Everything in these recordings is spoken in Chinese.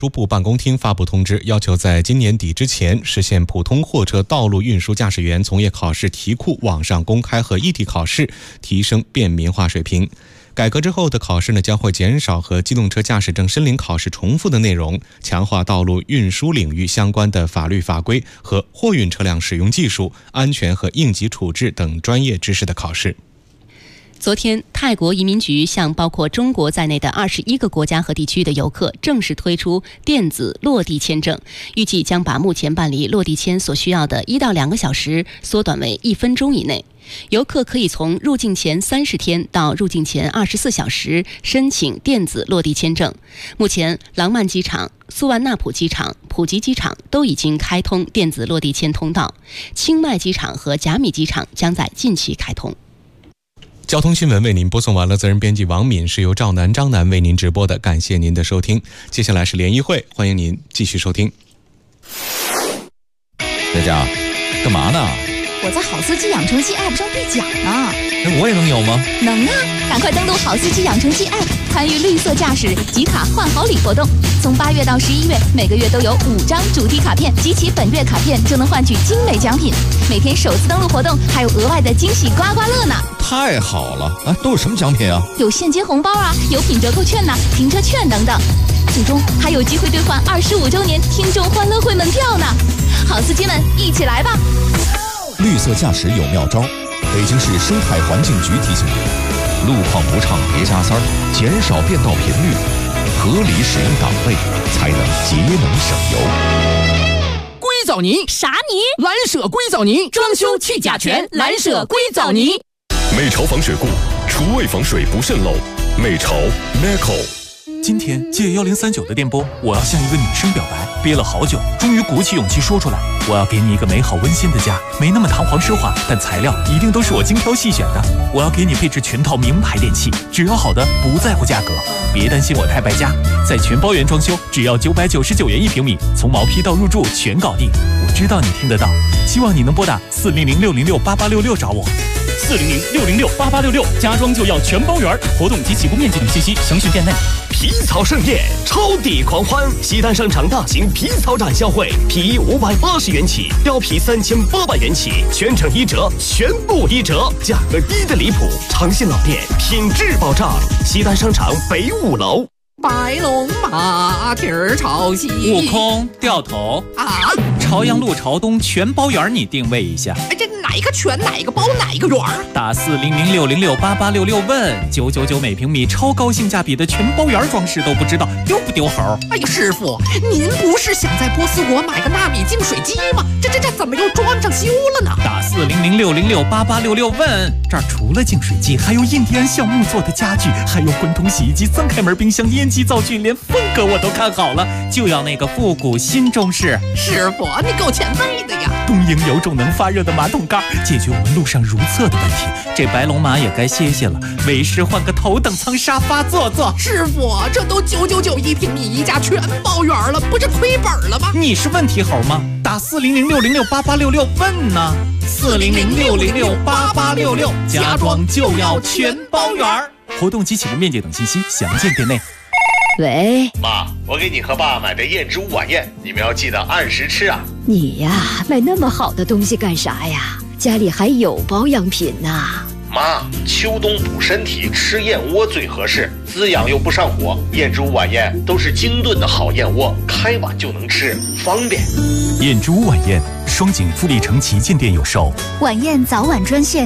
输部办公厅发布通知，要求在今年底之前实现普通货车道路运输驾驶员从业考试题库网上公开和异地考试，提升便民化水平。改革之后的考试将会减少和机动车驾驶证申领考试重复的内容，强化道路运输领域相关的法律法规和货运车辆使用技术、安全和应急处置等专业知识的考试。 昨天，泰国移民局向包括中国在内的21个国家和地区的游客正式推出电子落地签证，预计将把目前办理落地签所需要的1到2个小时缩短为1分钟以内。游客可以从入境前30天到入境前24小时申请电子落地签证。目前，廊曼机场、苏万纳普机场、普吉机场都已经开通电子落地签通道，清迈机场和甲米机场将在近期开通。 交通新闻为您播送完了，责任编辑王敏，是由赵楠、张楠为您直播的，感谢您的收听。接下来是联谊会，欢迎您继续收听。 佳佳，干嘛呢？ 我在好司机养成记 App 上兑奖呢。 我也能有吗？ 能啊，赶快登录好司机养成记 App， 参与绿色驾驶集卡换好礼活动。从8月到11月，每个月都有5张主题卡片，集齐本月卡片就能换取精美奖品。每天首次登录活动还有额外的惊喜刮刮乐呢。 太好了啊！都有什么奖品啊？ 有现金红包啊，有品折扣券呐、停车券等等。最终还有机会兑换25周年听众欢乐会门票呢。好司机们，一起来吧！ 绿色驾驶有妙招，北京市生态环境局提醒您：路况不畅别加塞儿，减少变道频率，合理使用档位，才能节能省油。 硅藻泥啥泥？ 蓝舍硅藻泥，装修去甲醛，蓝舍硅藻泥。 美潮防水固，厨卫防水不渗漏。美潮 Meco。 今天借1039的电波，我要向一个女生表白，憋了好久，终于鼓起勇气说出来。我要给你一个美好温馨的家，没那么堂皇奢华，但材料一定都是我精挑细选的。我要给你配置全套名牌电器，只要好的，不在乎价格。别担心我太败家，在全包圆装修，只要999元1平米，从毛坯到入住全搞定。我知道你听得到，希望你能拨打400-606-8866找我。 400-606-8866，家装就要全包圆。活动及起步面积等信息详询店内。 皮草盛宴，超抵狂欢！西单商场大型皮草展销会，皮衣580元起，貂皮3800元起，全程1折，全部1折，价格低得离谱。诚信老店，品质保障。西单商场北5楼。 白龙马蹄儿朝西， 悟空掉头啊！ 朝阳路朝东全包圆，你定位一下。 哎，这哪一个全哪一个包哪一个圆？ 打400-606-8866问999每平米，超高性价比的全包圆装饰都不知道丢不丢猴？ 哎呀，师傅，您不是想在波斯国买个纳米净水机吗？这怎么又装上修了呢？ 打400-606-8866问，这儿除了净水机，还有印第安橡木做的家具，还有滚筒洗衣机、3开门冰箱、烟机灶具，连风格我都看好了，就要那个复古新中式。 师傅，你够前卫的呀！ 东营有种能发热的马桶盖，解决我们路上如厕的问题。这白龙马也该歇歇了，为师换个头等舱沙发坐坐。 师傅，这都9991平米一家全包圆了，不是亏本了吗？ 你是问题猴吗？打400-606-8866问呢。400-606-8866，家装就要全包圆。活动及起步面积等信息详见店内。 喂， 妈，我给你和爸买的燕之屋晚宴，你们要记得按时吃啊。 你呀，买那么好的东西干啥呀？家里还有保养品呢。 妈，秋冬补身体，吃燕窝最合适，滋养又不上火。燕之屋晚宴都是精炖的好燕窝，开碗就能吃，方便。 燕之屋晚宴，双井富力城旗舰店有售。 晚宴早晚专线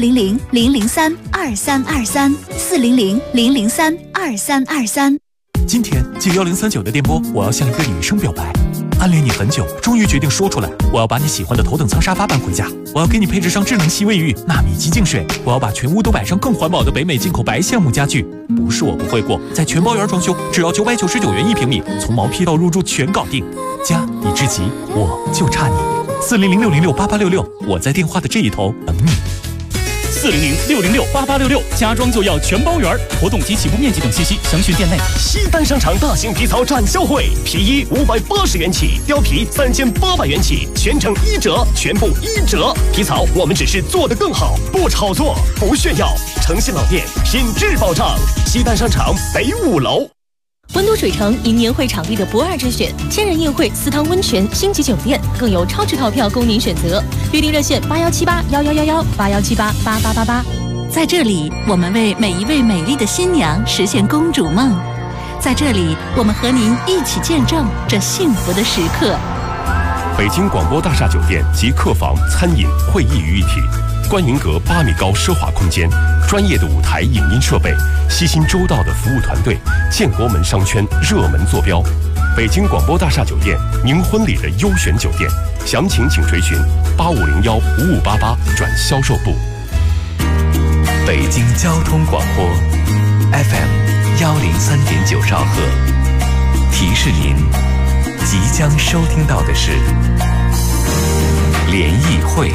400-003-2323，400-003-2323。 今天借1039的电波，我要向一个女生表白，暗恋你很久，终于决定说出来。我要把你喜欢的头等舱沙发搬回家，我要给你配置上智能吸卫浴、纳米级净水，我要把全屋都摆上更环保的北美进口白橡木家具。不是我不会过，在全包圆装修，只要999元1平米，从毛坯到入住全搞定。家你至极，我就差你。400-606-8866，我在电话的这一头等你。 400-606-8866，家装就要全包圆。活动及起步面积等信息详询店内。 西单商场大型皮草展销会，皮衣580元起，貂皮3800元起，全程1折，全部1折。皮草我们只是做得更好，不炒作，不炫耀。诚信老店，品质保障。西单商场北5楼。 温都水城迎年会场地的不二之选，千人宴会、私汤温泉、星级酒店，更有超值套票供您选择。预订热线8178111181788888。 在这里，我们为每一位美丽的新娘实现公主梦。在这里，我们和您一起见证这幸福的时刻。 北京广播大厦酒店集客房、餐饮、会议于一体，观云阁8米高奢华空间，专业的舞台影音设备，悉心周到的服务团队，建国门商圈热门坐标。北京广播大厦酒店，您婚礼的优选酒店，详情请垂询85015588转销售部。 北京交通广播 FM103.9兆赫，提示您即将收听到的是联谊会。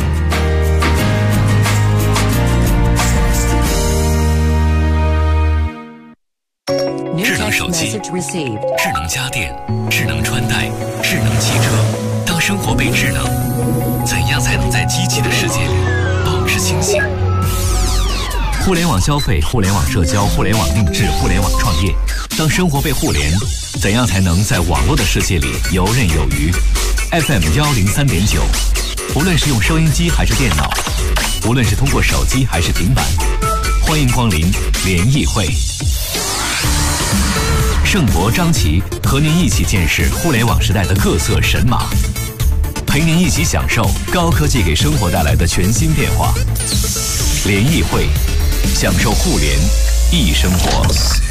智能手机、智能家电、智能穿戴、智能汽车，当生活被智能，怎样才能在机器的世界里保持清醒？互联网消费、互联网社交、互联网定制、互联网创业，当生活被互联，怎样才能在网络的世界里游刃有余？ FM103.9，无论是用收音机还是电脑，无论是通过手机还是平板，欢迎光临联谊会。盛博、张琪和您一起见识互联网时代的各色神马，陪您一起享受高科技给生活带来的全新变化。联谊会，享受互联易生活，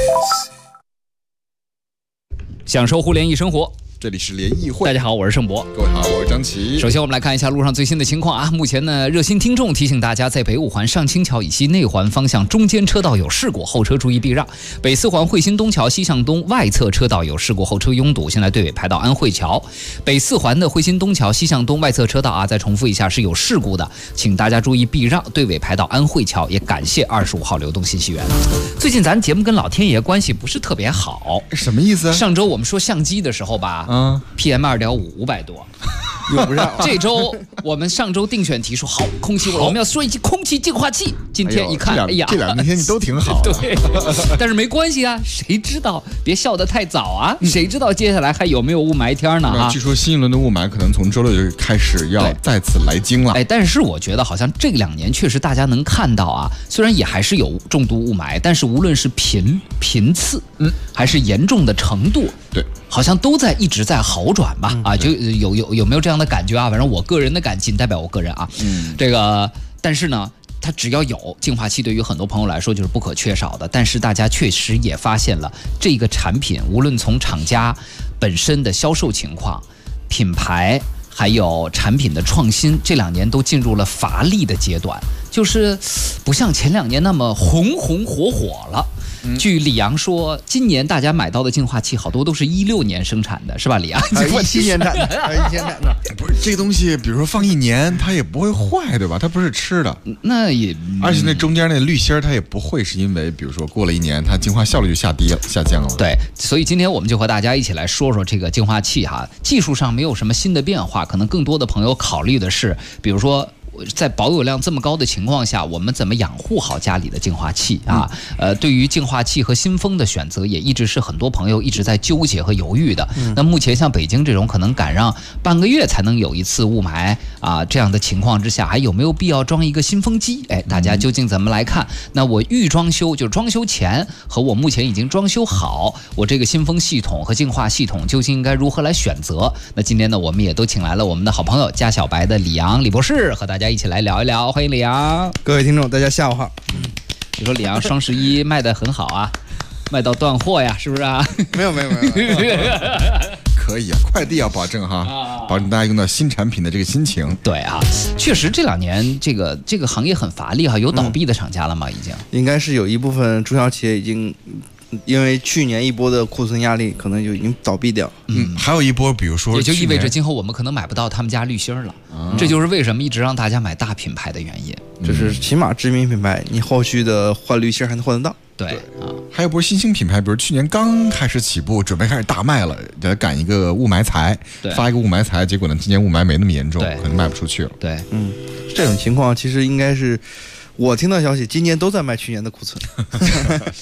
享受互联易生活。 这里是联谊会， 大家好，我是盛博。 各位好，我是张琪。 首先我们来看一下路上最新的情况啊。目前呢，热心听众提醒大家，在北五环上清桥以西内环方向中间车道有事故，后车注意避让。北四环汇鑫东桥西向东外侧车道有事故，后车拥堵，现在队尾排到安慧桥。北四环的汇鑫东桥西向东外侧车道啊，再重复一下是有事故的，请大家注意避让，队尾排到安慧桥。也感谢25号流动信息源。最近咱节目跟老天爷关系不是特别好， 什么意思？ 上周我们说相机的时候吧，PM2.5 500多， 用不上。 这周我们上周定选题说好空气，我们要说一期空气净化器。今天一看，哎呀， 这两天你都挺好。 对，但是没关系啊，谁知道？别笑得太早啊，谁知道接下来还有没有雾霾天呢？啊， 据说新一轮的雾霾可能从周六就开始要再次来京了。 哎，但是我觉得好像这2年确实大家能看到啊，虽然也还是有重度雾霾，但是无论是频次，还是严重的程度， 对， 好像都一直在好转吧？啊，就有没有这样的感觉啊？反正我个人的感仅代表我个人啊。这个，但是呢，它只要有净化器，对于很多朋友来说就是不可缺少的。但是大家确实也发现了，这个产品无论从厂家本身的销售情况、品牌，还有产品的创新，这2年都进入了乏力的阶段，就是不像前2年那么红火了。据李阳说，今年大家买到的净化器好多都是16年生产的，是吧？李阳 ，17年产的，17年产的，不是这个东西，比如说放1年，它也不会坏，对吧？它不是吃的， 那也， 而且那中间那滤芯它也不会是因为，比如说过了1年，它净化效率就下降了。 对，所以今天我们就和大家一起来说说这个净化器哈，技术上没有什么新的变化，可能更多的朋友考虑的是，比如说，在保有量这么高的情况下，我们怎么养护好家里的净化器啊？对于净化器和新风的选择，也一直是很多朋友一直在纠结和犹豫的。那目前像北京这种可能赶上半个月才能有一次雾霾啊这样的情况之下，还有没有必要装一个新风机？哎，大家究竟怎么来看？那我预装修就是装修前和我目前已经装修好，我这个新风系统和净化系统究竟应该如何来选择？那今天呢，我们也都请来了我们的好朋友家小白的李阳李博士，和大家一起来聊一聊。欢迎李阳。 各位听众大家下午好。 你说李阳双11卖得很好啊，卖到断货呀，是不是啊？ 没有可以啊，快递要保证哈，保证大家用到新产品的这个心情。 对啊，确实这2年这个行业很乏力哈，有倒闭的厂家了吗？已经应该是有一部分中小企业已经因为去年一波的库存压力，可能就已经倒闭掉。 还有一波，比如说， 也就意味着今后我们可能买不到他们家滤芯了。这就是为什么一直让大家买大品牌的原因。 就是起码知名品牌，你后续的换滤芯还能换得到。 对啊， 还有波新兴品牌，比如去年刚开始起步，准备开始大卖了，给它赶一个雾霾财，发一个雾霾财，结果呢，今年雾霾没那么严重，可能卖不出去了。 对， 这种情况其实应该是我听到消息，今年都在卖去年的库存。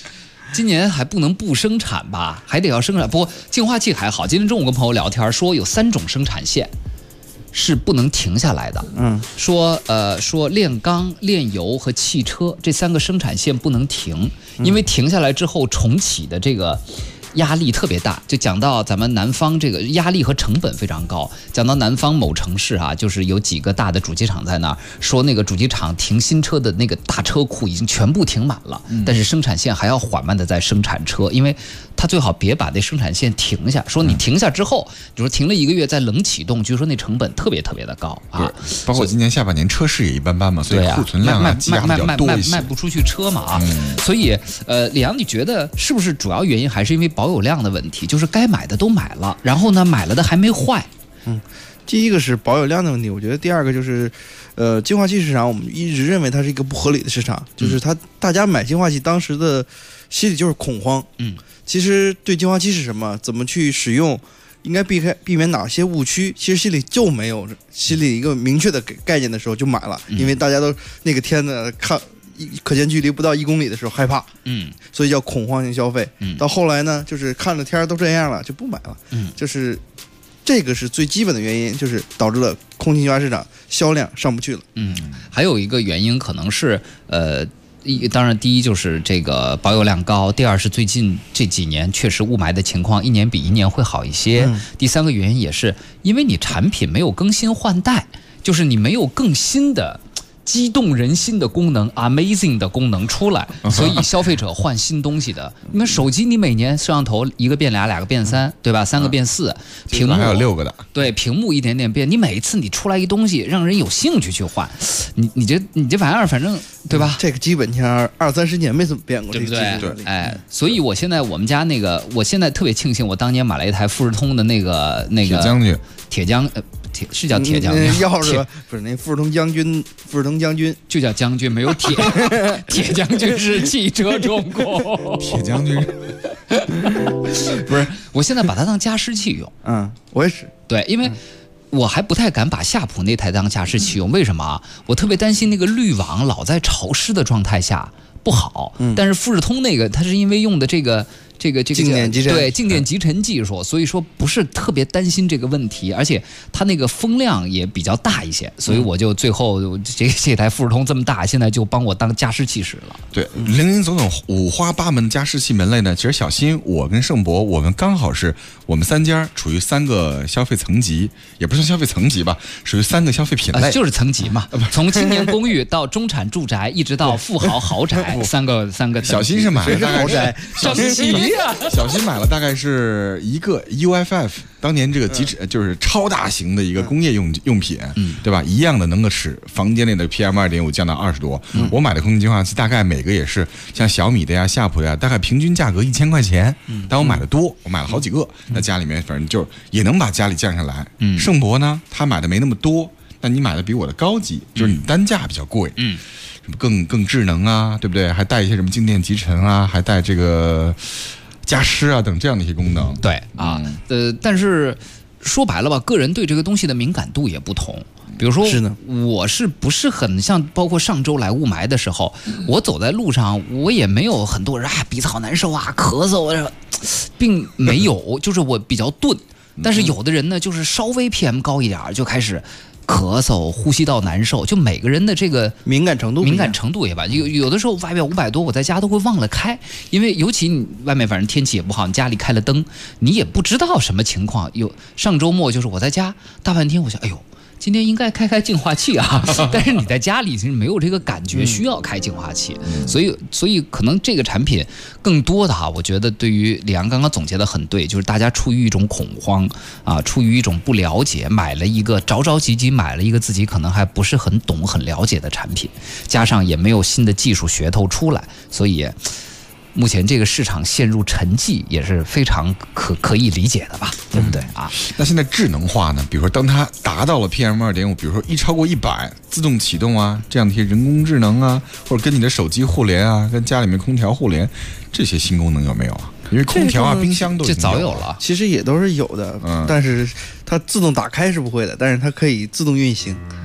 今年还不能不生产吧，还得要生产。不过净化器还好，今天中午跟朋友聊天说有3种生产线是不能停下来的。说炼钢、炼油和汽车这3个生产线不能停，因为停下来之后重启的这个压力特别大。就讲到咱们南方这个压力和成本非常高。讲到南方某城市啊，就是有几个大的主机厂在那儿，说那个主机厂停新车的那个大车库已经全部停满了，但是生产线还要缓慢的在生产车，因为他最好别把那生产线停下。说你停下之后，比如说停了1个月再冷启动，据说那成本特别特别的高啊。 包括今年下半年车市也一般般嘛，所以库存量积压比较多一些， 卖不出去车嘛啊。所以李阳，你觉得是不是主要原因还是因为保有量的问题？就是该买的都买了，然后呢买了的还没坏。 第一个是保有量的问题，我觉得第二个就是，净化器市场我们一直认为它是一个不合理的市场，就是大家买净化器当时的心理就是恐慌。其实对净化器是什么，怎么去使用，应该避免哪些误区，其实心里就没有心里一个明确的概念的时候就买了，因为大家都那个天呢看可见距离不到1公里的时候害怕，所以叫恐慌性消费。到后来呢，就是看着天都这样了就不买了，就是这个是最基本的原因，就是导致了空气净化市场销量上不去了。 还有一个原因可能是当然第一就是这个保有量高，第二是最近这几年确实雾霾的情况一年比一年会好一些，第三个原因也是因为你产品没有更新换代，就是你没有更新的激动人心的功能 amazing 的功能出来，所以消费者换新东西的。你们手机你每年摄像头1个变2，2个变3，对吧？3个变4，屏幕还有6个的。 对，屏幕一点点变，你每一次你出来一东西让人有兴趣去换，你这玩意儿反正对吧？ 这个基本上20-30年没怎么变过， 对不对？哎，所以我现在我们家那个，我现在特别庆幸我当年买了一台富士通的那个铁将军。是叫铁将军， 钥匙不是那富士通将军就叫将军，没有铁。铁将军是汽车中国， 铁将军不是。我现在把它当加湿器用， 我也是。 对，因为我还不太敢把夏普那台当加湿器用，为什么啊？我特别担心那个滤网老在潮湿的状态下不好。但是富士通那个，它是因为用的这个静电集尘， 对静电集尘技术，所以说不是特别担心这个问题，而且它那个风量也比较大一些，所以我就最后这台富士通这么大，现在就帮我当加湿器使了。 对，林林总总五花八门的加湿器门类呢，其实小新我跟盛博我们刚好是我们3家处于3个消费层级，也不是消费层级吧，属于3个消费品类， 就是层级嘛，从青年公寓到中产住宅，一直到富豪豪宅，三个。 小新是买了大概豪宅， 小新买了大概是一个 UFF， 当年这个就是超大型的一个工业用品，对吧？一样的能够使房间内的 PM2.5 降到20多。我买的空气净化器大概每个也是像小米的呀、夏普的呀，大概平均价格1000块钱。但我买的多，我买了好几个，那家里面反正就也能把家里降下来。盛博呢，他买的没那么多，但你买的比我的高级，就是你单价比较贵。什么更智能啊，对不对？还带一些什么静电集尘啊，还带这个加湿啊等这样的一些功能。 对啊，但是说白了吧，个人对这个东西的敏感度也不同。比如说，我是不是很像？包括上周来雾霾的时候，我走在路上，我也没有很多人鼻子好难受啊、咳嗽啊，并没有，就是我比较钝。但是有的人呢，就是稍微 PM 高一点就开始咳嗽、呼吸道难受，就每个人的这个敏感程度也吧。有的时候外边500多，我在家都会忘了开，因为尤其你外面反正天气也不好，你家里开了灯，你也不知道什么情况。上周末就是我在家大半天，我想，哎呦，今天应该开净化器啊，但是你在家里其实没有这个感觉，需要开净化器，所以可能这个产品更多的我觉得对于李阳刚刚总结的很对，就是大家出于一种恐慌啊，出于一种不了解，买了一个着急买了一个自己可能还不是很懂很了解的产品，加上也没有新的技术噱头出来，所以目前这个市场陷入沉寂也是非常可以理解的吧，对不对啊？ 那现在智能化呢？比如说当它达到了 PM2.5， 比如说超过100，自动启动啊，这样的一些人工智能啊，或者跟你的手机互联啊，跟家里面空调互联，这些新功能有没有啊？因为空调啊、冰箱都这早有了， 其实也都是有的，但是它自动打开是不会的，但是它可以自动运行。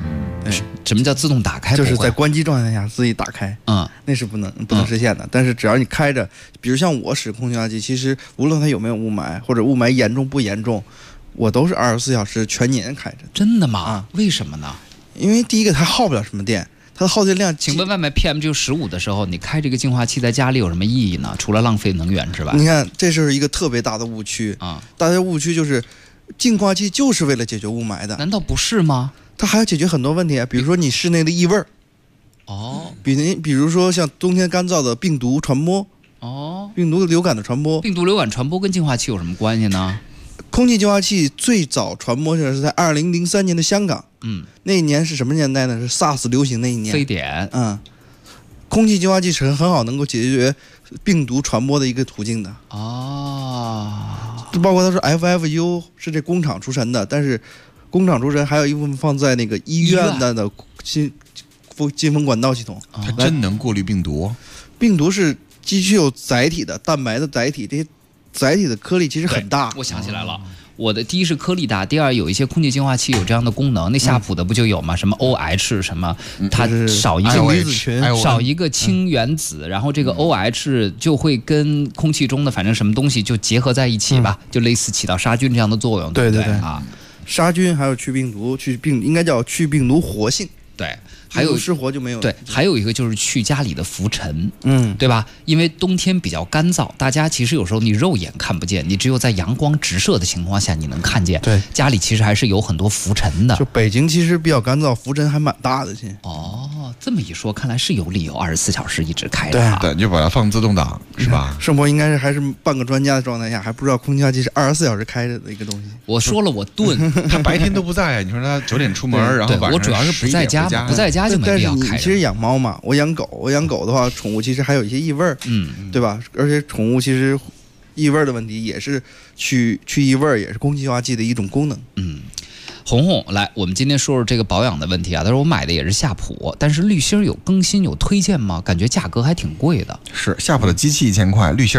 什么叫自动打开？ 就是在关机状态下自己打开，那是不能实现的。但是只要你开着，比如像我使空气净化器，其实无论它有没有雾霾或者雾霾严重不严重，我都是24小时全年开着。 真的吗？为什么呢？ 因为第一个它耗不了什么电。它的耗电量， 请问外面 PM 只有15的时候，你开这个净化器在家里有什么意义呢？除了浪费能源之外， 你看，这是一个特别大的误区啊！大家误区就是净化器就是为了解决雾霾的， 难道不是吗？ 它还要解决很多问题啊，比如说你室内的异味比如说像冬天干燥的病毒传播病毒流感的传播。 病毒流感传播跟净化器有什么关系呢？ 空气净化器最早传播是在2003年的香港，那一年是什么年代呢？是 SARS 流行那一年。 非典， 空气净化器是很好能够解决病毒传播的一个途径的。包括它是 FFU 是这工厂出身的，但是工厂出身还有一部分放在那个医院的进风管道系统。 它真能过滤病毒？ 病毒是具有载体的，蛋白的载体，这些载体的颗粒其实很大。 我想起来了，我的第一是颗粒大，第二有一些空气净化器有这样的功能。那夏普的不就有吗？什么 OH 什么，它少一个氢原子，然后这个 OH 就会跟空气中的反正什么东西就结合在一起吧，就类似起到杀菌这样的作用。对啊， 杀菌还有去病毒，应该叫去病毒活性。 对，还有失活就没有。 对，还有一个就是去家里的浮尘，对吧？因为冬天比较干燥，大家其实有时候你肉眼看不见，你只有在阳光直射的情况下你能看见。对，家里其实还是有很多浮尘的。 就北京其实比较干燥，浮尘还蛮大的。 这么一说，看来是有理由24小时一直开的。 对，就把它放自动挡，是吧？ 盛博应该是还是半个专家的状态下，还不知道空气净化器是24小时开着的一个东西。 我说了，我炖， 他白天都不在，你说他9点出门，然后晚上我主要是不在家。不在家就没必要开。 但是你其实养猫嘛，我养狗的话，宠物其实还有一些异味儿，对吧？而且宠物其实异味的问题也是去异味，也是空气净化器的一种功能。 红红，来，我们今天说说这个保养的问题啊。他说我买的也是夏普，但是滤芯有更新有推荐吗？感觉价格还挺贵的。 是夏普的机器1000块，滤芯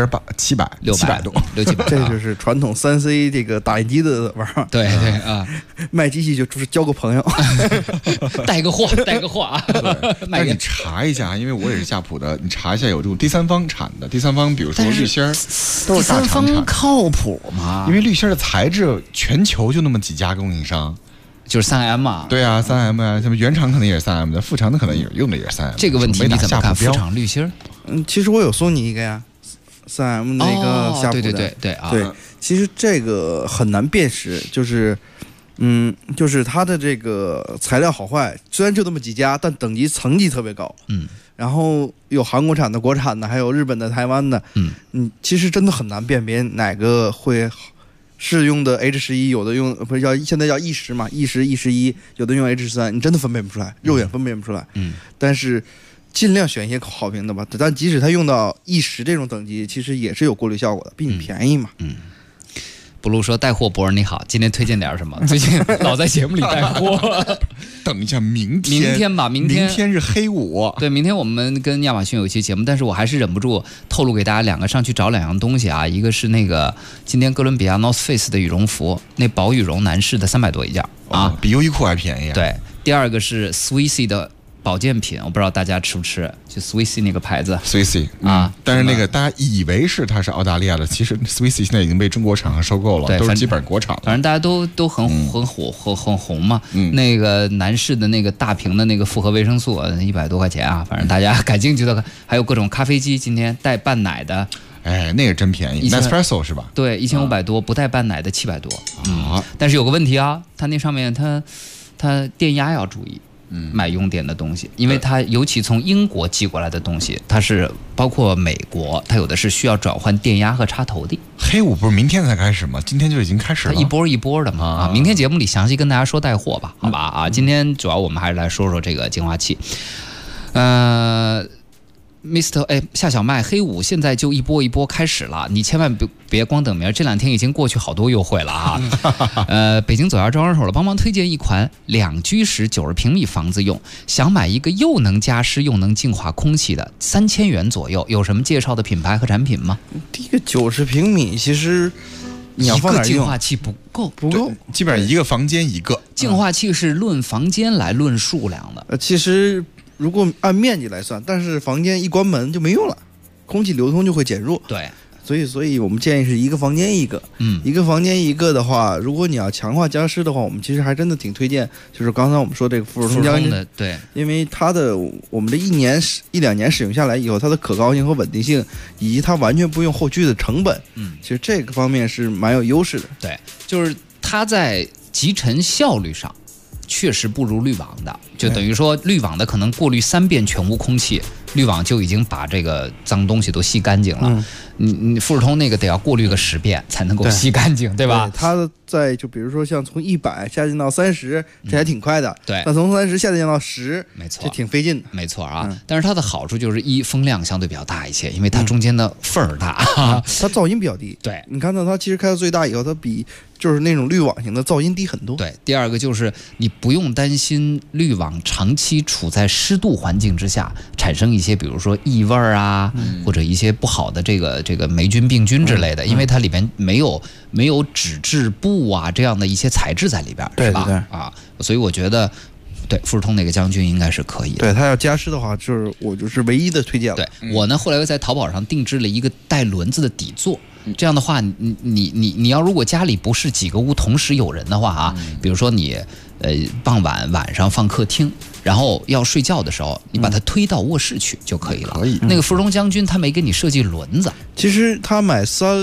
700多 ，600多。 这就是传统3C 这个打印机的玩法。 对啊， 卖机器就是交个朋友， 带个货啊。 但是你查一下，因为我也是夏普的，你查一下有这种第三方产的，第三方比如说滤芯都是大厂产的。 第三方靠谱吗？ 因为滤芯的材质全球就那么几家供应商。 就是 3M 啊， 对啊，3M 啊，什么原厂可能也是3M 的，副厂的可能也用的也是3M。 这个问题你怎么看？副厂滤芯？ 其实我有送你一个呀，3M 那个夏普的。 对， 其实这个很难辨识，就是它的这个材料好坏，虽然就那么几家，但层级特别高。然后有韩国产的、国产的，还有日本的、台湾的。其实真的很难辨别哪个会好。是用的 H11，有的用不是现在叫E10嘛，E10、E11，有的用 H3，你真的分辨不出来，肉眼分辨不出来。但是尽量选一些好评的吧。但即使它用到E10这种等级，其实也是有过滤效果的，毕竟便宜嘛。 不如说带货博尔你好，今天推荐点什么？最近老在节目里带货。 等一下，明天吧，明天是黑五。 对，明天我们跟亚马逊有一期节目，但是我还是忍不住透露给大家上去找2样东西啊。一个是那个今天哥伦比亚 North Face 的羽绒服，那薄羽绒男士的300多一件啊， 比优衣库还便宜。 对，第二个是 Swissy 的保健品，我不知道大家吃不吃，就 Swissy 那个牌子 Swissy 啊，但是那个大家以为是它是澳大利亚的，其实 Swissy 现在已经被中国厂商收购了，都是基本国产了。 反正大家都很火很红嘛。那个男士的那个大瓶的那个复合维生素100多块钱啊，反正大家感兴趣的，还有各种咖啡机，今天带半奶的。 那个真便宜 ，Nespresso 是吧？ 对，1500多，不带半奶的700多。但是有个问题啊，它那上面它电压要注意。买用电的东西，因为它尤其从英国寄过来的东西，它是包括美国，它有的是需要转换电压和插头的。 黑五不是明天才开始吗？今天就已经开始了， 它一波一波的嘛。明天节目里详细跟大家说带货吧，好吧啊。今天主要我们还是来说说这个净化器。Mr. 夏小麦，黑五现在就一波一波开始了，你千万别光等明儿，这2天已经过去好多优惠了啊！北京左岸招商手了，帮忙推荐一款2居室90平米房子用，想买一个又能加湿又能净化空气的，3000元左右，有什么介绍的品牌和产品吗？ 第一个90平米，其实你要放哪用？ 一个净化器不够， 基本上一个房间一个。 净化器是论房间来论数量的。 其实如果按面积来算，但是房间一关门就没用了，空气流通就会减弱。 对。 所以我们建议是一个房间一个，一个房间一个的话，如果你要强化加湿的话，我们其实还真的挺推荐，就是刚才我们说这个富士通将军的，对， 因为它的我们这一两年使用下来以后，它的可靠性和稳定性，以及它完全不用后续的成本，其实这个方面是蛮有优势的。 对，就是它在集尘效率上确实不如滤网的，就等于说滤网的可能过滤3遍全无空气，滤网就已经把这个脏东西都吸干净了。你富士通那个得要过滤个10遍才能够吸干净，对吧？ 它在就比如说像从100下降到30，这还挺快的。 对， 那从30下降到10， 没错， 这挺费劲的。 没错啊，但是它的好处就是风量相对比较大一些，因为它中间的缝儿大， 它噪音比较低。 对， 你看到它其实开到最大以后，它比就是那种滤网型的噪音低很多。 对，第二个就是你不用担心滤网长期处在湿度环境之下产生一些比如说异味啊，或者一些不好的这个霉菌病菌之类的，因为它里边没有纸质布啊这样的一些材质在里边，是吧？啊，所以我觉得对富士通那个将军应该是可以的。 对，它要加湿的话，我就是唯一的推荐了。 对，我呢后来又在淘宝上定制了一个带轮子的底座。这样的话，你要如果家里不是几个屋同时有人的话啊，比如说你傍晚上放客厅，然后要睡觉的时候，你把它推到卧室去就可以了。可以。那个富士通将军他没给你设计轮子， 其实他买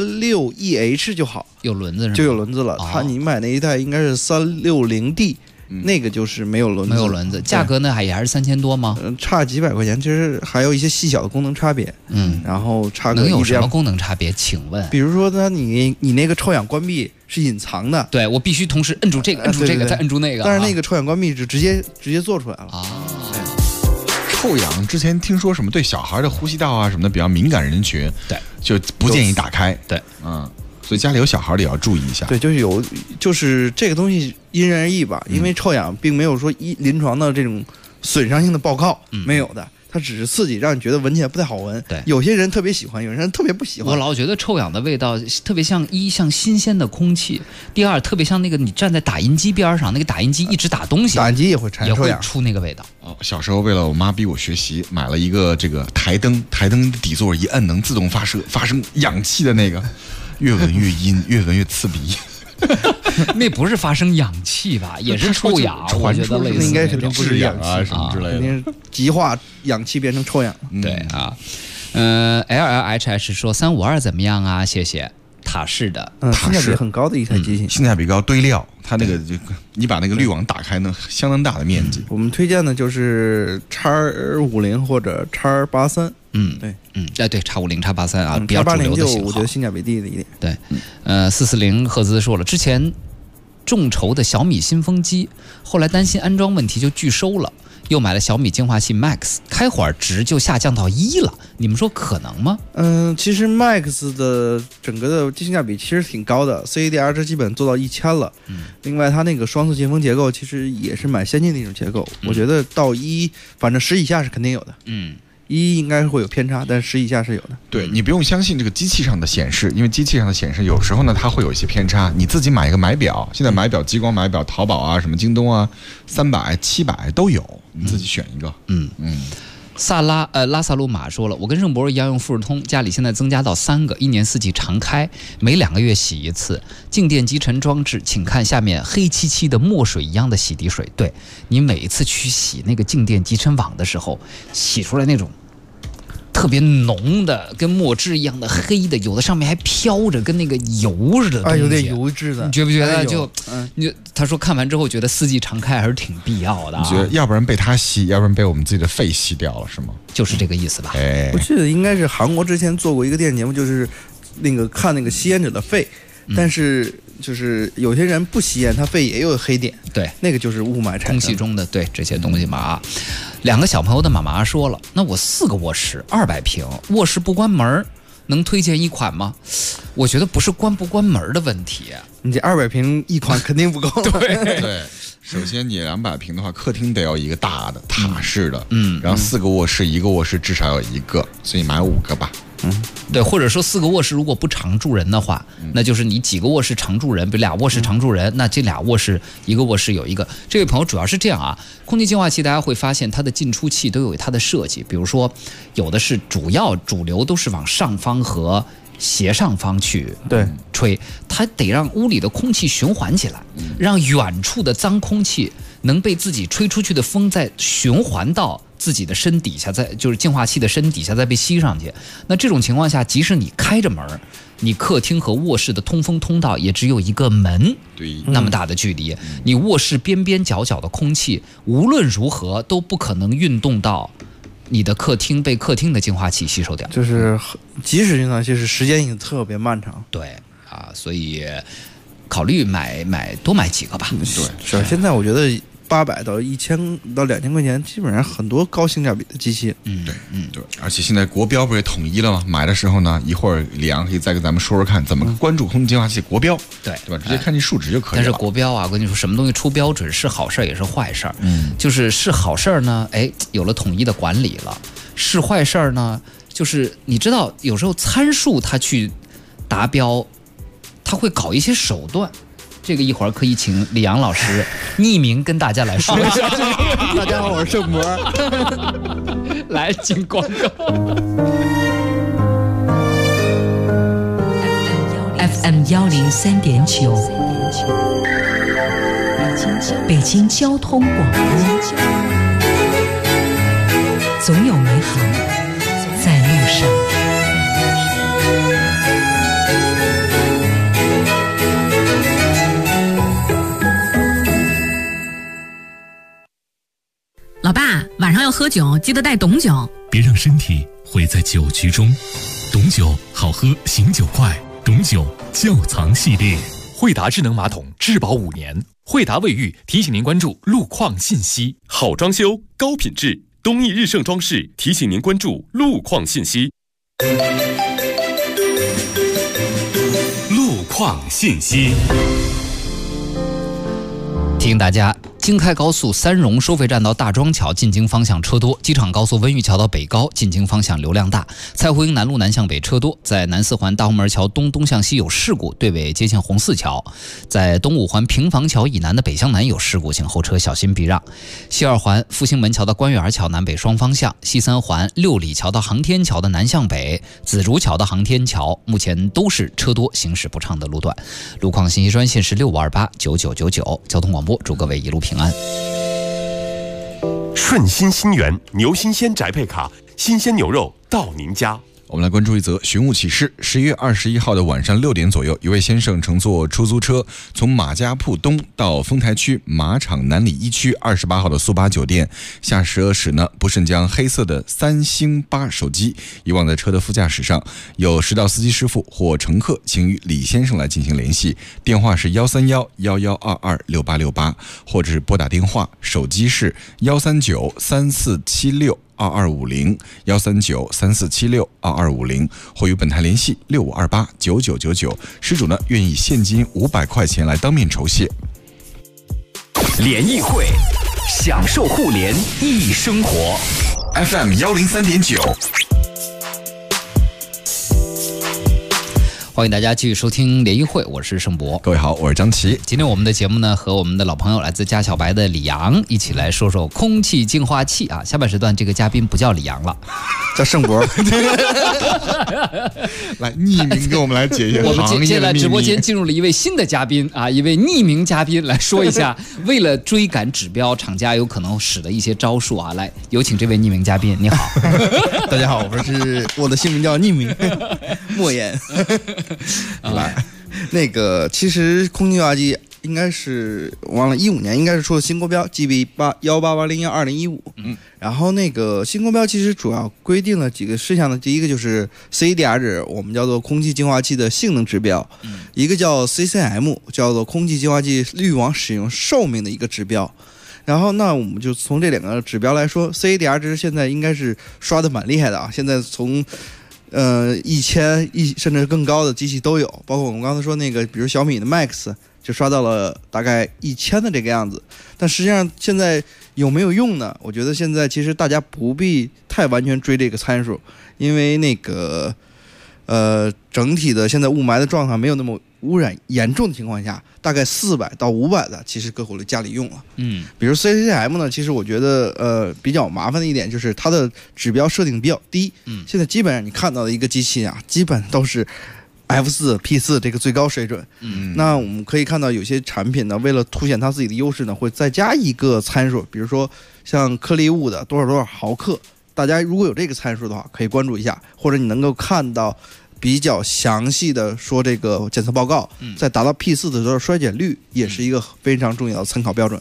36EH 就好， 有轮子是吗？ 就有轮子了。你买那一代应该是360D。那个就是没有轮子， 没有轮子，价格呢也还是3000多吗？ 差几百块钱，其实还有一些细小的功能差别。然后差个能有什么功能差别？请问， 比如说呢，你那个臭氧关闭是隐藏的， 对我必须同时摁住这个，摁住这个，再摁住那个。 但是那个臭氧关闭就直接做出来了啊。 臭氧之前听说什么对小孩的呼吸道啊什么的比较敏感人群， 对， 就不建议打开。 对， 所以家里有小孩的也要注意一下。 对，就是这个东西因人而异吧，因为臭氧并没有说临床的这种损伤性的报告，没有的，它只是刺激，让你觉得闻起来不太好闻。 对， 有些人特别喜欢，有些人特别不喜欢。 我老觉得臭氧的味道特别像新鲜的空气，第二特别像那个你站在打印机边上，那个打印机一直打东西， 打印机也会产生臭氧， 也会出那个味道。 小时候为了我妈逼我学习，买了一个这个台灯的底座一摁能自动发生氧气的那个。越闻越阴，越闻越刺鼻。 那不是发生氧气吧？也是臭氧，我觉得类似。 应该肯定不是氧啊什么之类的， 肯定是极化氧气变成臭氧。 对啊，LLHS 说352怎么样啊？谢谢。塔式的， 性价比很高的一台机器， 性价比高，堆料，它那个你把那个滤网打开呢，相当大的面积。 我们推荐的就是X50或者X83。 对，X50、X83啊，比较主流的型号。 我觉得性价比低的一点。 对，440赫兹说了，之前众筹的小米新风机，后来担心安装问题就拒收了。又买了小米净化器 Max， 开会儿值就下降到1了，你们说可能吗？ 其实 Max 的整个的性价比其实挺高的 ，CADR 值基本做到1000了。另外它那个双侧进风结构其实也是蛮先进的一种结构，我觉得到1，反正10以下是肯定有的。1应该会有偏差，但是10以下是有的。 对，你不用相信这个机器上的显示，因为机器上的显示有时候呢它会有一些偏差。你自己买一个买表，现在买表激光买表，淘宝啊什么京东啊，300、700都有，你自己选一个。 拉萨路马说了，我跟盛博一样用富士通，家里现在增加到3个，1年4季常开，每2个月洗一次。静电集尘装置，请看下面黑漆漆的墨水一样的洗涤水。对，你每一次去洗那个静电集尘网的时候，洗出来那种特别浓的跟墨汁一样的黑的，有的上面还飘着跟那个油似的东西， 有点油质的， 你觉不觉得？他说看完之后觉得4季常开还是挺必要的。 你觉得要不然被他吸，要不然被我们自己的肺吸掉了，是吗？ 就是这个意思吧。 我记得应该是韩国之前做过一个电视节目，就是那个看那个吸烟者的肺，但是就是有些人不吸烟，他肺也有黑点。 对， 那个就是雾霾产生空气中的对这些东西嘛。2个小朋友的妈妈说了，那我4个卧室200平，卧室不关门，能推荐一款吗？我觉得不是关不关门的问题， 你这200平一款肯定不够。 对，首先你200平的话，客厅得要一个大的塔式的，然后4个卧室，1个卧室至少有1个，所以买5个吧。 对，或者说4个卧室如果不常住人的话，那就是你几个卧室常住人，比如2卧室常住人，那这2卧室1个卧室有一个。这位朋友主要是这样啊，空气净化器大家会发现它的进出气都有它的设计，比如说有的是主流都是往上方和斜上方去吹，它得让屋里的空气循环起来，让远处的脏空气能被自己吹出去的风再循环到自己的身底下，就是净化器的身底下再被吸上去。那这种情况下，即使你开着门，你客厅和卧室的通风通道也只有一个门那么大的距离，你卧室边边角角的空气无论如何都不可能运动到你的客厅，被客厅的净化器吸收掉。 就是即使净化器是时间已经特别漫长。 对啊，所以考虑多买几个吧。 对，是现在我觉得800到1000到2000块钱，基本上很多高性价比的机器。 对，而且现在国标不是也统一了吗？买的时候呢，一会儿李阳可以再跟咱们说说看，怎么关注空气净化器国标，对吧？直接看这数值就可以了。 但是国标啊，我跟你说，什么东西出标准是好事也是坏事。就是好事呢，有了统一的管理了；是坏事呢，就是你知道，有时候参数它去达标，它会搞一些手段。这个一会儿可以请李阳老师匿名跟大家来说一下。 大家好，我是盛博。 来进广告。 FM 103.9，北京交通广播，总有美好在路上。 老爸，晚上要喝酒，记得带董酒。 别让身体毁在酒局中。董酒好喝，醒酒快。董酒窖藏系列， 惠达智能马桶质保5年。惠达卫浴提醒您关注路况信息。 好装修，高品质，东义日盛装饰提醒您关注路况信息。 路况信息。 提醒大家，京开高速三荣收费站到大庄桥进京方向车多，机场高速温榆桥到北高进京方向流量大，蔡胡营南路南向北车多，在南四环大红门桥东向西有事故，对尾接近红四桥，在东五环平房桥以南的北向南有事故，请后车小心避让。西二环复兴门桥到官园桥南北双方向，西三环六里桥到航天桥的南向北，紫竹桥到航天桥目前都是车多行驶不畅的路段。路况信息专线是65289999，交通广播祝各位一路平安。 顺心新源牛新鲜宅配卡，新鲜牛肉到您家。 我们来关注一则寻物启事。11月21号的晚上6点左右，一位先生乘坐出租车从马家铺东到丰台区马场南里1区28号的速八酒店，下车时呢，不慎将黑色的3星8手机遗忘在车的副驾驶上。有识到司机师傅或乘客，请与李先生来进行联系，电话是131-1122-6868，或者是拨打电话，手机是139-3476-2250，139-3476-2250，或与本台联系65289999。失主呢愿以现金500块钱来当面酬谢。 联谊会，享受互联易生活。 FM 103.9。 欢迎大家继续收听联谊会，我是盛博。 各位好，我是张琪。 今天我们的节目呢，和我们的老朋友来自家小白的李阳一起来说说空气净化器啊。下半时段这个嘉宾不叫李阳了， 叫盛博。 来匿名给我们来解一下。 我们接下来直播间进入了一位新的嘉宾啊，一位匿名嘉宾来说一下，为了追赶指标，厂家有可能使的一些招数啊。来，有请这位匿名嘉宾。你好， 大家好，我的姓名叫匿名，莫言。来，那个其实空气净化器应该是忘了15年应该是出了新国标 GB18801-2015，然后那个新国标其实主要规定了几个事项的，第一个就是 CEDR 值，我们叫做空气净化器的性能指标，一个叫 CCM， 叫做空气净化器滤网使用寿命的一个指标。然后那我们就从这两个指标来说， CEDR 值现在应该是刷的蛮厉害的啊，现在从1000甚至更高的机器都有，包括我们刚才说那个，比如小米的 Max 就刷到了大概1000的这个样子。但实际上现在有没有用呢？我觉得现在其实大家不必太完全追这个参数，因为那个整体的现在雾霾的状态没有那么污染严重的情况下，大概400到500的其实可考虑家里用了。比如 CCM 呢，其实我觉得比较麻烦的一点就是它的指标设定比较低。现在基本上你看到的一个机器啊，基本都是 F4、P4 这个最高水准。那我们可以看到有些产品呢，为了凸显它自己的优势呢，会再加一个参数，比如说像颗粒物的多少多少毫克。大家如果有这个参数的话，可以关注一下，或者你能够看到比较详细的说这个检测报告，在达到 P4 的时候衰减率也是一个非常重要的参考标准。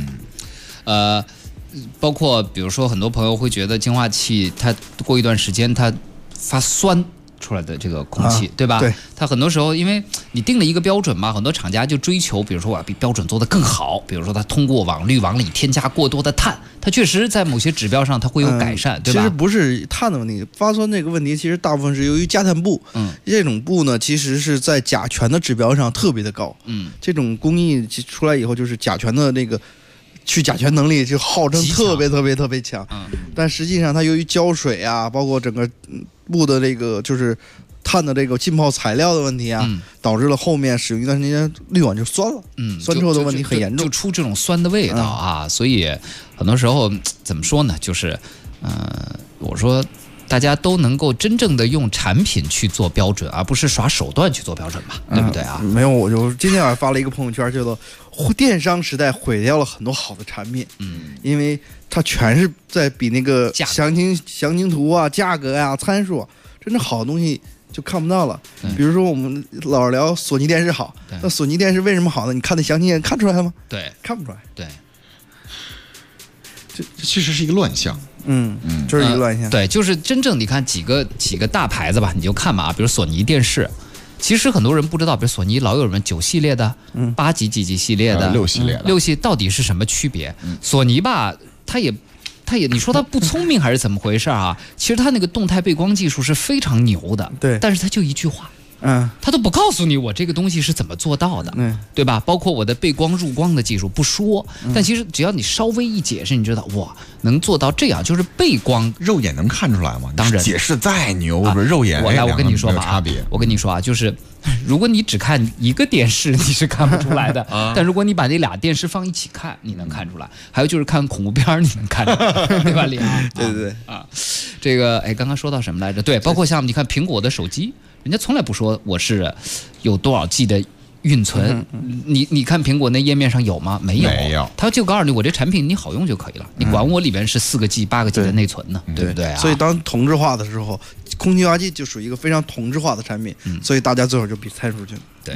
包括比如说很多朋友会觉得净化器它过一段时间它发酸出来的这个空气，对吧？ 对， 它很多时候因为你定了一个标准嘛，很多厂家就追求，比如说我要比标准做得更好，比如说它通过往滤网里添加过多的碳，它确实在某些指标上它会有改善，对吧？ 其实不是碳的问题，发酸这个问题其实大部分是由于加碳布。这种布呢，其实是在甲醛的指标上特别的高。这种工艺出来以后，就是甲醛的那个去甲醛能力就号称特别强。但实际上它由于胶水啊，包括整个布的这个就是碳的这个浸泡材料的问题啊，导致了后面使用一段时间滤网就酸了。酸臭的问题很严重， 就出这种酸的味道啊。所以很多时候怎么说呢，就是我说大家都能够真正的用产品去做标准，而不是耍手段去做标准吧，对不对啊？ 没有，我就今天晚上发了一个朋友圈，叫做电商时代毁掉了很多好的产品。因为它全是在比那个详情图啊、价格啊、参数啊，真正好的东西就看不到了。比如说我们老是聊索尼电视好，那索尼电视为什么好呢？你看那详情看出来了吗？ 对， 看不出来。 对， 这其实是一个乱象。 就是一个乱象。 对，就是真正你看几个大牌子吧，你就看嘛，比如索尼电视。其实很多人不知道，比如索尼老有什么9系列的、8几系列的、 6系列的 ，6系到底是什么区别？索尼吧，它也，你说它不聪明还是怎么回事啊？其实它那个动态背光技术是非常牛的， 对， 但是它就一句话。他都不告诉你我这个东西是怎么做到的，对吧？包括我的背光入光的技术不说，但其实只要你稍微一解释，你知道哇，能做到这样，就是背光肉眼能看出来吗？ 当然， 解释再牛，不是肉眼。 我跟你说吧，差别。我跟你说啊，就是如果你只看一个电视，你是看不出来的。但如果你把那俩电视放一起看，你能看出来。还有就是看恐怖片，你能看出来，对吧，李昂？ 对啊，这个刚刚说到什么来着？对，包括像你看苹果的手机。人家从来不说我是有多少 G 的运存，你看苹果那页面上有吗？没有，他就告诉你我这产品你好用就可以了，你管我里边是4个 G、8个 G 的内存呢，对不对啊？ 所以当同质化的时候，空气净化器就属于一个非常同质化的产品，所以大家最后就比参数去了。 对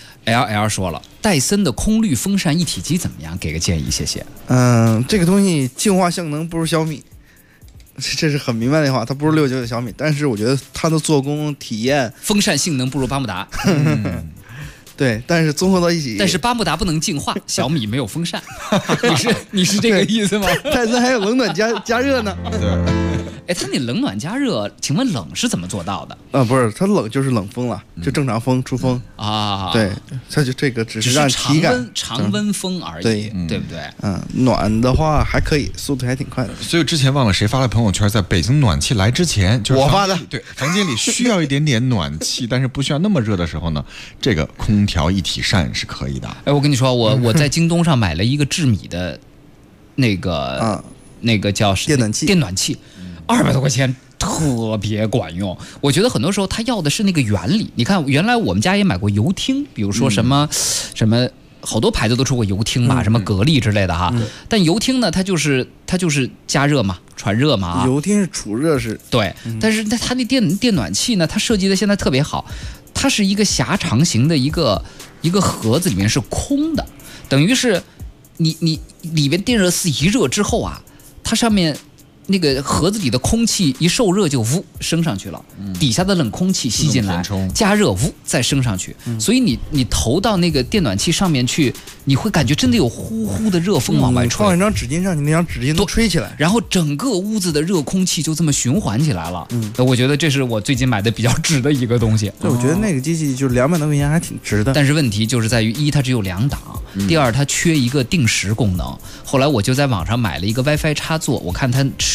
，LL 说了，戴森的空滤风扇一体机怎么样？给个建议，谢谢。 这个东西净化性能不如小米。这是很明白的话，它不如69的小米，但是我觉得它的做工体验， 风扇性能不如巴慕达。 对，但是综合到一起， 但是巴慕达不能净化，小米没有风扇，你是这个意思吗？ 戴森还有冷暖加热呢。 对，它那冷暖加热，请问冷是怎么做到的？ 不是，它冷就是冷风了，就正常风出风啊。 对，它就这个只是让体感常温风而已，对不对？ 暖的话还可以，速度还挺快的。 所以之前忘了谁发了朋友圈，在北京暖气来之前，就是我发的。 对，房间里需要一点点暖气，但是不需要那么热的时候呢，这个空调一体扇是可以的。 我跟你说，我在京东上买了一个智米的那个叫电暖器 ，200多块钱。特别管用，我觉得很多时候他要的是那个原理。你看，原来我们家也买过油汀，比如说什么好多牌子都出过油汀嘛，什么格力之类的哈。但油汀呢，它就是加热嘛，传热嘛。 油汀是储热式， 对。但是它那电暖器呢，它设计的现在特别好，它是一个狭长型的一个盒子，里面是空的，等于是你里面电热丝一热之后啊，它上面。那个盒子里的空气一受热就呜升上去了，底下的冷空气吸进来，加热呜再升上去，所以你投到那个电暖器上面去，你会感觉真的有呼呼的热风往外吹。 放一张纸巾上去，那张纸巾都吹起来， 然后整个屋子的热空气就这么循环起来了。我觉得这是我最近买的比较值的一个东西。 对，我觉得那个机器就是200多块钱还挺值的。 但是问题就是在于一，它只有2档，第二它缺一个定时功能。后来我就在网上买了一个 WiFi 插座，我看它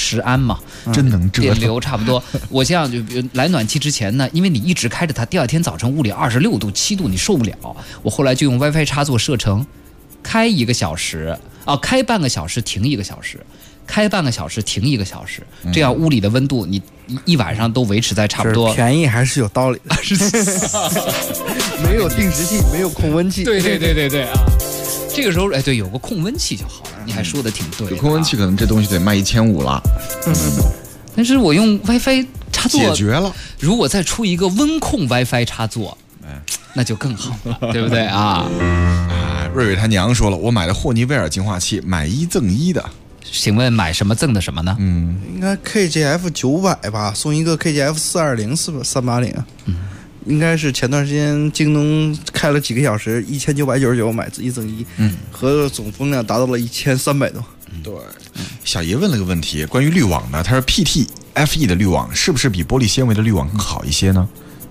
10安嘛， 真能折腾。 电流差不多。我这样就比如来暖气之前呢，因为你一直开着它，第2天早晨屋里26度、7度，你受不了。我后来就用 WiFi 插座设成，开1个小时啊，开半个小时停1个小时。开半个小时停1个小时，这样屋里的温度你一晚上都维持在差不多。 便宜还是有道理的，没有定时器，没有控温器。 对啊！这个时候对，有个控温器就好了。你还说的挺对的。 有控温器可能这东西得卖1500了。 但是我用 WiFi 插座解决了。 如果再出一个温控 WiFi 插座，那就更好了，对不对啊？ 瑞瑞他娘说了，我买的霍尼韦尔净化器，买1赠1的。 请问买什么赠的什么呢？ 应该 KGF 900吧，送一个 KGF 420 380。应该是前段时间京东开了几个小时，1999买1赠1，和总风量达到了1300多。 对，小爷问了个问题，关于滤网的，他说 PTFE 的滤网是不是比玻璃纤维的滤网更好一些呢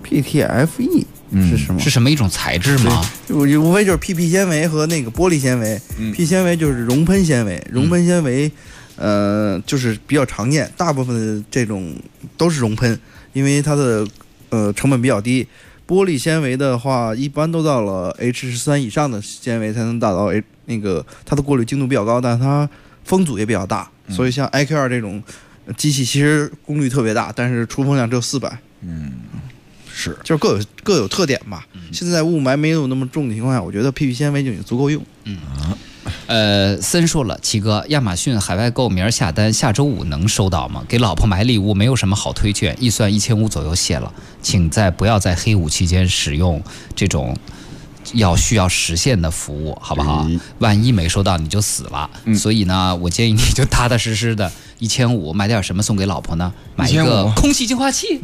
？PTFE 是什么？ 是什么一种材质吗？ 无非就是 PP 纤维和那个玻璃纤维。P 纤维就是熔喷纤维，熔喷纤维，就是比较常见，大部分的这种都是熔喷，因为它的成本比较低。玻璃纤维的话，一般都到了 H13以上的纤维才能达到那个它的过滤精度比较高，但是它风阻也比较大，所以像 IQ2 这种机器其实功率特别大，但是出风量只有400。 是， 就是各有特点吧。现在雾霾没有那么重的情况下，我觉得 PP 纤维就已经足够用。 森说了，齐哥，亚马逊海外购明儿下单，下周5能收到吗？给老婆买礼物没有什么好推荐，预算1500左右卸了，请不要在黑五期间使用这种需要实现的服务，好不好？万一没收到你就死了。所以呢，我建议你就踏踏实实的1500买点什么送给老婆呢？买一个空气净化器。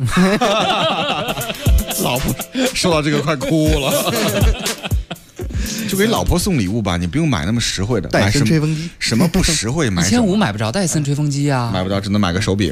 老婆说到这个快哭了。就给老婆送礼物吧，你不用买那么实惠的， 戴森吹风机。 什么不实惠？买 1500买不着戴森吹风机啊， 买不着，只能买个手柄。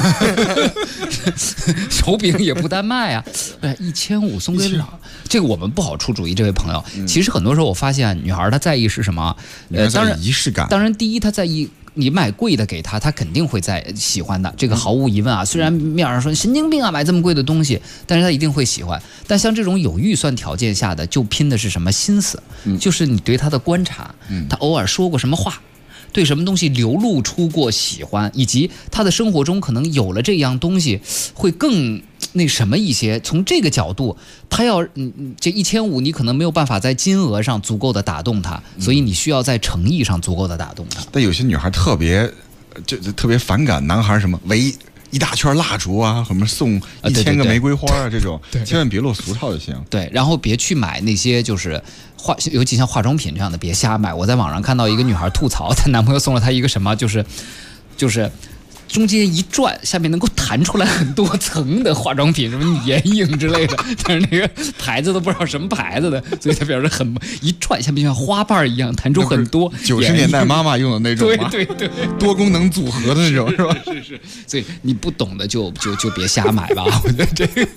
手柄也不单卖啊，1500送给老，这个我们不好出主意。这位朋友，其实很多时候我发现女孩她在意是什么？当然仪式感。 当然，第一她在意。你买贵的给他，他肯定会喜欢的，这个毫无疑问啊。虽然面上说神经病啊，买这么贵的东西，但是他一定会喜欢。但像这种有预算条件下的，就拼的是什么心思？就是你对他的观察，他偶尔说过什么话，对什么东西流露出过喜欢，以及他的生活中可能有了这样东西，会更那什么一些。从这个角度，他要这1500，你可能没有办法在金额上足够的打动他，所以你需要在诚意上足够的打动他。 但有些女孩特别反感男孩什么围一大圈蜡烛啊，什么送1000个玫瑰花啊，这种千万别落俗套就行。 对，然后别去买那些就是尤其像化妆品这样的，别瞎买。我在网上看到一个女孩吐槽，她男朋友送了她一个什么，就是中间一转，下面能够弹出来很多层的化妆品，什么眼影之类的，但是那个牌子都不知道什么牌子的，所以它表示很一转，下面像花瓣一样弹出很多。 90年代妈妈用的那种吗？ 对， 多功能组合的那种是吧？ 是，所以你不懂的就别瞎买吧，我觉得这个。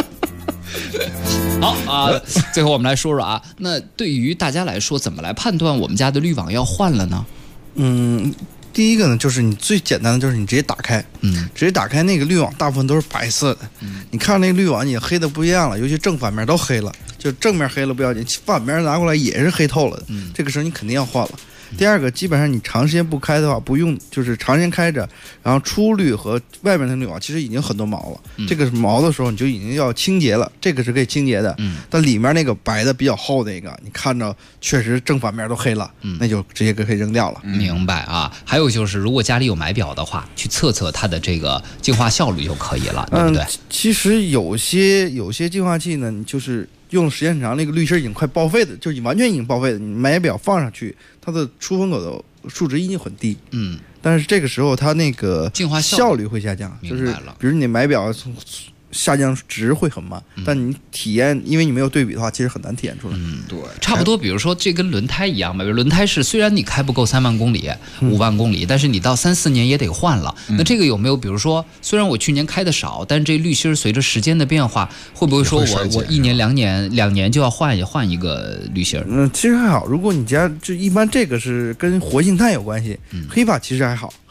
好啊，最后我们来说说啊，那对于大家来说，怎么来判断我们家的滤网要换了呢？ 第一个呢，就是你最简单的，就是你直接打开，直接打开那个滤网，大部分都是白色的，你看那个滤网你黑的不一样了，尤其正反面都黑了，就正面黑了不要紧，反面拿过来也是黑透了的，这个时候你肯定要换了。第二个，基本上你长时间不开的话，不用就是长时间开着，然后出滤和外面的滤网其实已经很多毛了，这个毛的时候你就已经要清洁了，这个是可以清洁的，但里面那个白的比较厚那个，你看着确实正反面都黑了，那就直接可以扔掉了。 明白啊？还有就是，如果家里有买表的话，去测测它的这个净化效率就可以了，对不对？ 其实有些净化器呢，你就是用时间长，那个滤芯已经快报废的，就是完全已经报废的。你买表放上去，它的出风口的数值已经很低，但是这个时候它那个净化效率会下降，就是比如你买表下降值会很慢，但你体验，因为你没有对比的话，其实很难体验出来。 对， 差不多。比如说这跟轮胎一样吧，轮胎是虽然你开不够3万公里、5万公里，但是你到3、4年也得换了。那这个有没有？比如说，虽然我去年开的少，但是这滤芯随着时间的变化，会不会说我1年、2年就要换一个滤芯？其实还好。如果你家就一般，这个是跟活性炭有关系。黑发其实还好。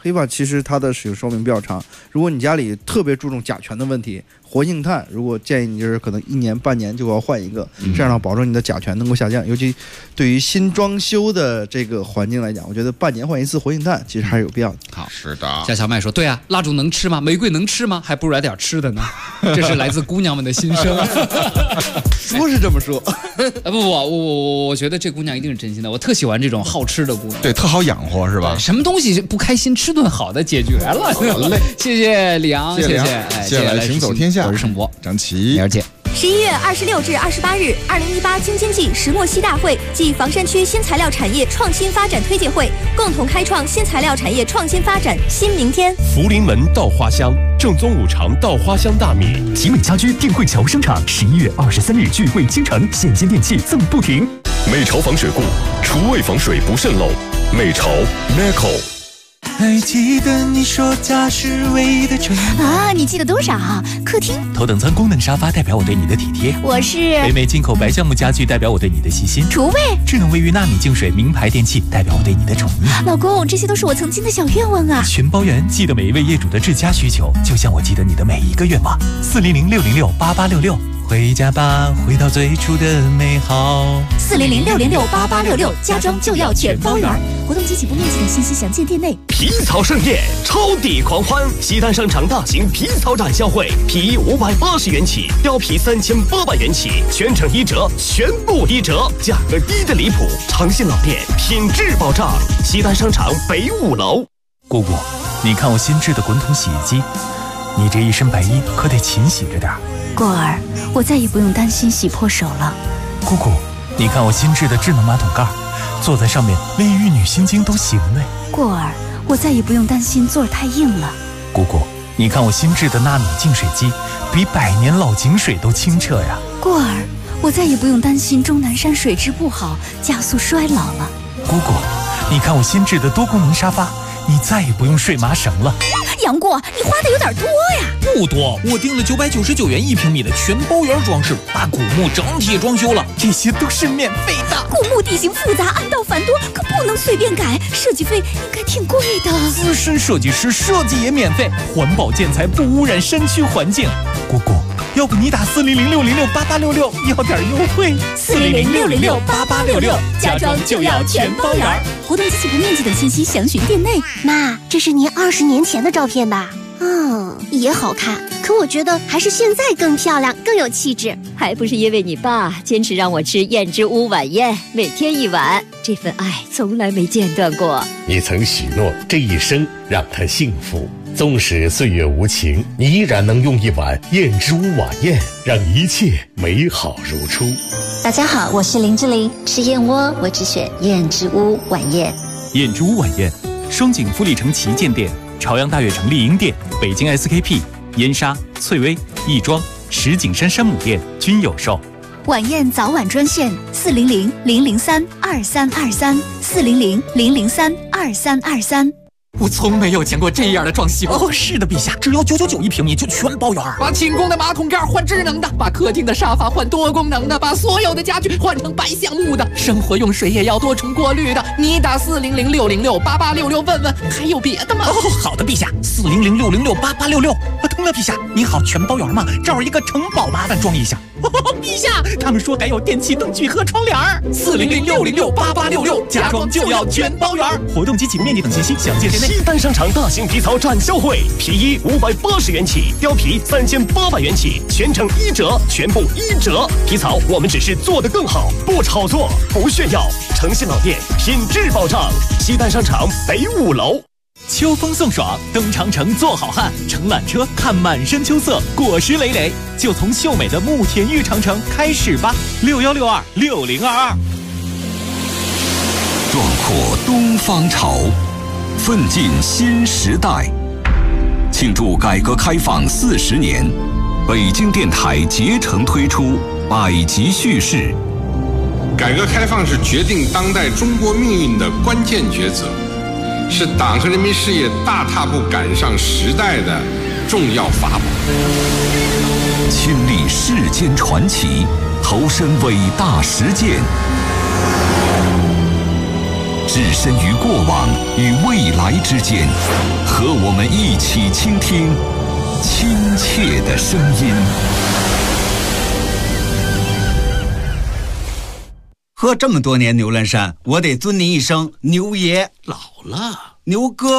黑发其实它的使用寿命比较长。如果你家里特别注重甲醛的问题，活性炭，如果建议你就是可能1年半年就要换一个，这样呢保证你的甲醛能够下降。尤其对于新装修的这个环境来讲，我觉得半年换一次活性炭其实还是有必要的。 好， 是的。 夏小麦说：“对啊，蜡烛能吃吗？玫瑰能吃吗？还不如来点吃的呢。”这是来自姑娘们的心声。 说是这么说， 我觉得这姑娘一定是真心的。我特喜欢这种好吃的姑娘， 对，特好养活是吧？ 什么东西不开心，吃顿好的解决了。好嘞，谢谢李昂，谢谢， 谢谢来行走天下， 我是盛博， 张琪， 明儿见。 11月26至28日，2018京津冀石墨烯大会暨房山区新材料产业创新发展推介会，共同开创新材料产业创新发展新明天。 福临门稻花香，正宗五常稻花香大米。 集美家居定慧桥生产，11月23日聚会京城，现金电器赠不停。 美潮防水固，厨卫防水不渗漏。美潮 Neco。 还记得你说家是唯一的纯啊？你记得多少？客厅头等舱功能沙发代表我对你的体贴， 我是北美进口白橡木家具代表我对你的细心， 厨卫智能卫浴纳米净水名牌电器代表我对你的宠溺。 老公，这些都是我曾经的小愿望啊！ 全包圆记得每一位业主的至佳需求，就像我记得你的每一个愿望。400-606-8866，回家吧，回到最初的美好。 400-606-8866，家装就要全包圆。活动及起步面积等信息详见店内。 皮草盛宴，超抵狂欢！西单商场大型皮草展销会，皮衣580元起，貂皮3800元起，全程1折，全部1折，价格低得离谱。诚信老店，品质保障。西单商场北5楼。 姑姑，你看我新制的滚筒洗衣机，你这一身白衣可得勤洗着点。 过儿，我再也不用担心洗破手了。 姑姑，你看我新制的智能马桶盖，坐在上面连玉女心经都行嘞。 过儿，我再也不用担心座儿太硬了。 姑姑，你看我新制的纳米净水机，比100年老井水都清澈呀。 过儿，我再也不用担心终南山水质不好，加速衰老了。 姑姑，你看我新制的多功能沙发，你再也不用睡麻绳了。 杨过，你花的有点多呀。 不多，我订了999元1平米的全包圆装饰，把古墓整体装修了，这些都是免费的。 古墓地形复杂，暗道繁多，可不能随便改，设计费应该挺贵的。 资深设计师设计也免费，环保建材不污染山区环境。 姑姑，要不你打400-606-8866要点优惠。 400-606-8866，家装就要全包圆。活动及起步面积等信息详询店内。 妈，这是您20年前的照片吧？也好看，可我觉得还是现在更漂亮，更有气质。 还不是因为你爸坚持让我吃燕之屋晚宴，每天1碗，这份爱从来没间断过。 你曾许诺这一生让他幸福，纵使岁月无情，你依然能用1碗燕之屋晚宴让一切美好如初。 大家好，我是林志玲，吃燕窝我只选燕之屋晚宴。 燕之屋晚宴，双井富力城旗舰店、朝阳大悦城丽婴店、北京 SKP、燕莎、翠微、亦庄、石景山山姆店均有售。 晚宴早晚专线400-003-2323，400-003-2323。 我从没有见过这样的装修。 哦，是的，陛下，只要9991平米就全包圆。 把寝宫的马桶盖换智能的，把客厅的沙发换多功能的，把所有的家具换成白橡木的，生活用水也要多重过滤的。你打400-606-8866问问，还有别的吗？ 哦，好的，陛下，400-606-8866。疼了，陛下，你好，全包圆吗？这儿一个城堡，麻烦装一下。陛下，他们说还有电器灯具和窗帘。 400-606-8866，家装就要全包圆。 活动及起步面积等信息详见店内。 西单商场大型皮草展销会，皮衣580元起，貂皮3800元起，全程1折，全部1折。皮草我们只是做得更好，不炒作，不炫耀。诚信老店，品质保障。西单商场北5楼。 秋风送爽，登长城做好汉，乘缆车看满山秋色，果实累累，就从秀美的慕田峪长城开始吧。6162-6022， 壮阔东方潮，奋进新时代。庆祝改革开放40年，北京电台竭诚推出百集叙事。 改革开放是决定当代中国命运的关键抉择，是党和人民事业大踏步赶上时代的重要法宝。 亲历世间传奇，投身伟大实践。 置身于过往与未来之间，和我们一起倾听亲切的声音。 喝这么多年牛栏山，我得尊您一声牛爷。 老了， 牛哥。